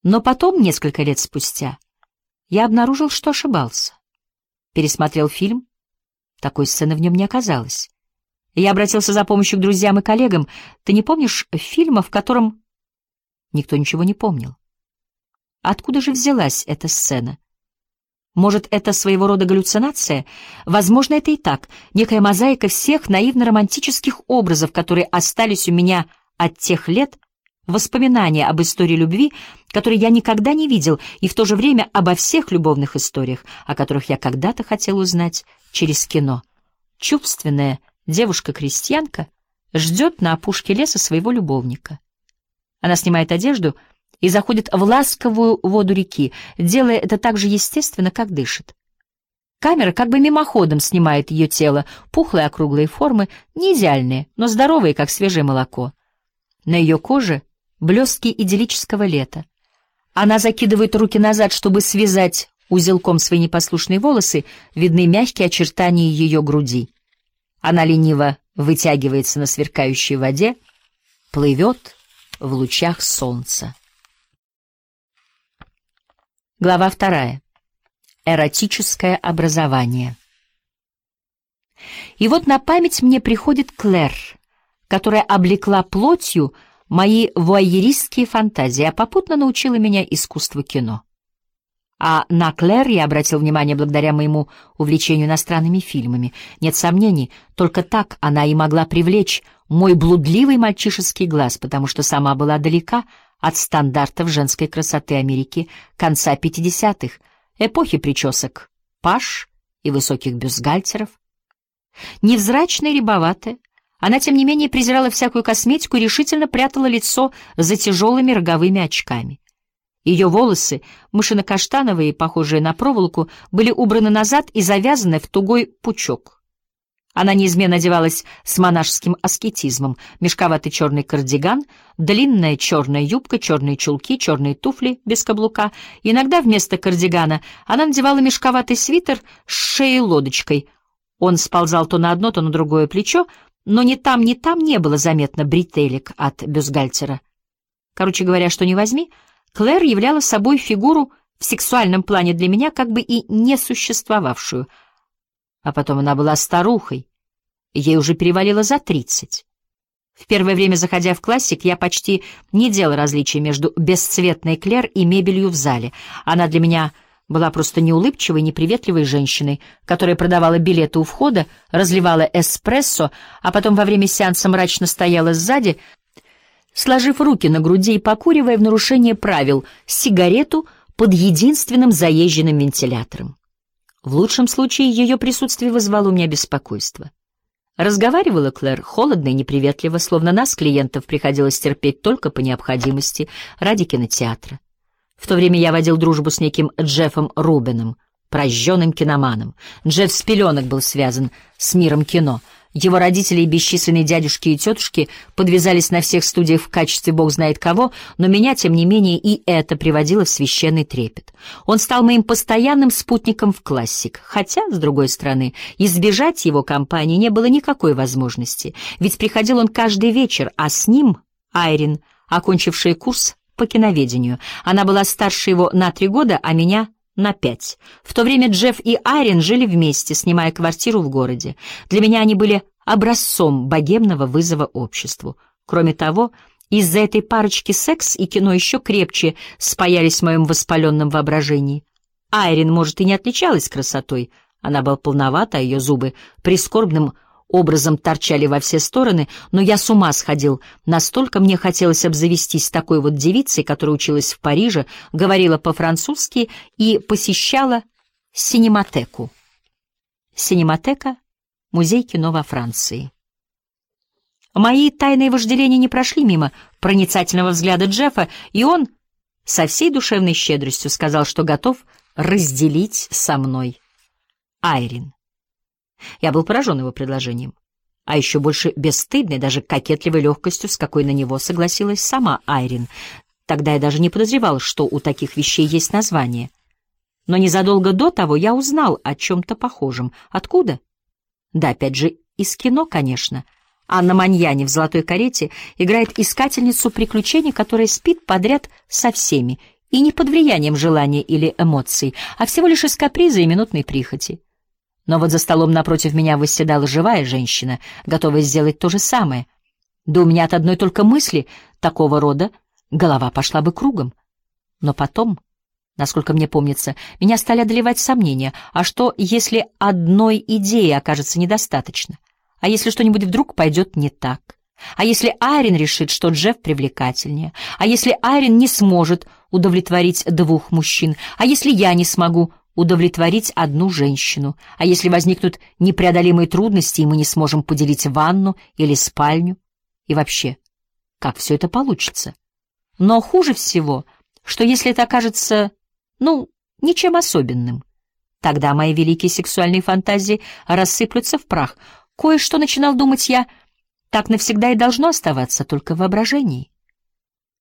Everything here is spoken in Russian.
Но потом, несколько лет спустя, я обнаружил, что ошибался. Пересмотрел фильм, такой сцены в нем не оказалось. Я обратился за помощью к друзьям и коллегам. Ты не помнишь фильма, в котором... Никто ничего не помнил. Откуда же взялась эта сцена? Может, это своего рода галлюцинация? Возможно, это и так. Некая мозаика всех наивно-романтических образов, которые остались у меня от тех лет, воспоминания об истории любви, которые я никогда не видел, и в то же время обо всех любовных историях, о которых я когда-то хотел узнать через кино. Чувственная девушка-крестьянка ждет на опушке леса своего любовника. Она снимает одежду и заходит в ласковую воду реки, делая это так же естественно, как дышит. Камера как бы мимоходом снимает ее тело, пухлые округлые формы, не идеальные, но здоровые, как свежее молоко. На ее коже блестки идиллического лета. Она закидывает руки назад, чтобы связать узелком свои непослушные волосы, видны мягкие очертания ее груди. Она лениво вытягивается на сверкающей воде, плывет в лучах солнца. Глава 2. Эротическое образование. И вот на память мне приходит Клэр, которая облекла плотью мои вуайеристские фантазии, а попутно научила меня искусству кино. А на Клэр я обратил внимание благодаря моему увлечению иностранными фильмами. Нет сомнений, только так она и могла привлечь мой блудливый мальчишеский глаз, потому что сама была далека от стандартов женской красоты Америки конца 50-х, эпохи причесок паш и высоких бюстгальтеров. Невзрачная и рябоватая, она, тем не менее, презирала всякую косметику и решительно прятала лицо за тяжелыми роговыми очками. Ее волосы, мышино-каштановые, похожие на проволоку, были убраны назад и завязаны в тугой пучок. Она неизменно одевалась с монашеским аскетизмом: мешковатый черный кардиган, длинная черная юбка, черные чулки, черные туфли без каблука. Иногда вместо кардигана она надевала мешковатый свитер с шеей-лодочкой. Он сползал то на одно, то на другое плечо, но ни там не было заметно бретелек от бюстгальтера. Короче говоря, что ни возьми, Клэр являла собой фигуру в сексуальном плане для меня как бы и не существовавшую. А потом она была старухой, ей уже перевалило за 30. В первое время, заходя в классик, я почти не делал различия между бесцветной Клэр и мебелью в зале. Она для меня была просто неулыбчивой, неприветливой женщиной, которая продавала билеты у входа, разливала эспрессо, а потом во время сеанса мрачно стояла сзади, сложив руки на груди и покуривая в нарушение правил сигарету под единственным заезженным вентилятором. В лучшем случае ее присутствие вызвало у меня беспокойство. Разговаривала Клэр холодно и неприветливо, словно нас, клиентов, приходилось терпеть только по необходимости ради кинотеатра. В то время я водил дружбу с неким Джеффом Рубином, прожженным киноманом. Джефф с пеленок был связан с миром кино. Его родители и бесчисленные дядюшки и тетушки подвязались на всех студиях в качестве бог знает кого, но меня, тем не менее, и это приводило в священный трепет. Он стал моим постоянным спутником в классик, хотя, с другой стороны, избежать его компании не было никакой возможности, ведь приходил он каждый вечер, а с ним Айрин, окончившая курс по киноведению. Она была старше его на 3 года, а меня на 5. В то время Джефф и Айрин жили вместе, снимая квартиру в городе. Для меня они были образцом богемного вызова обществу. Кроме того, из-за этой парочки секс и кино еще крепче спаялись в моем воспаленном воображении. Айрин, может, и не отличалась красотой. Она была полновата, а ее зубы прискорбным образом торчали во все стороны, но я с ума сходил. Настолько мне хотелось обзавестись такой вот девицей, которая училась в Париже, говорила по-французски и посещала синематеку. Синематека — музей кино во Франции. Мои тайные вожделения не прошли мимо проницательного взгляда Джеффа, и он со всей душевной щедростью сказал, что готов разделить со мной Айрин. Я был поражен его предложением, а еще больше бесстыдной, даже кокетливой легкостью, с какой на него согласилась сама Айрин. Тогда я даже не подозревал, что у таких вещей есть название. Но незадолго до того я узнал о чем-то похожем. Откуда? Да, опять же, из кино, конечно. Анна Маньяни в «Золотой карете» играет искательницу приключений, которая спит подряд со всеми, и не под влиянием желания или эмоций, а всего лишь из каприза и минутной прихоти. Но вот за столом напротив меня восседала живая женщина, готовая сделать то же самое. Да у меня от одной только мысли такого рода голова пошла бы кругом. Но потом, насколько мне помнится, меня стали одолевать сомнения. А что, если одной идеи окажется недостаточно? А если что-нибудь вдруг пойдет не так? А если Айрин решит, что Джефф привлекательнее? А если Айрин не сможет удовлетворить двух мужчин? А если я не смогу удовлетворить одну женщину? А если возникнут непреодолимые трудности, и мы не сможем поделить ванну или спальню? И вообще, как все это получится? Но хуже всего, что если это окажется, ничем особенным, тогда мои великие сексуальные фантазии рассыплются в прах. Кое-что, начинал думать я, так навсегда и должно оставаться только в воображении.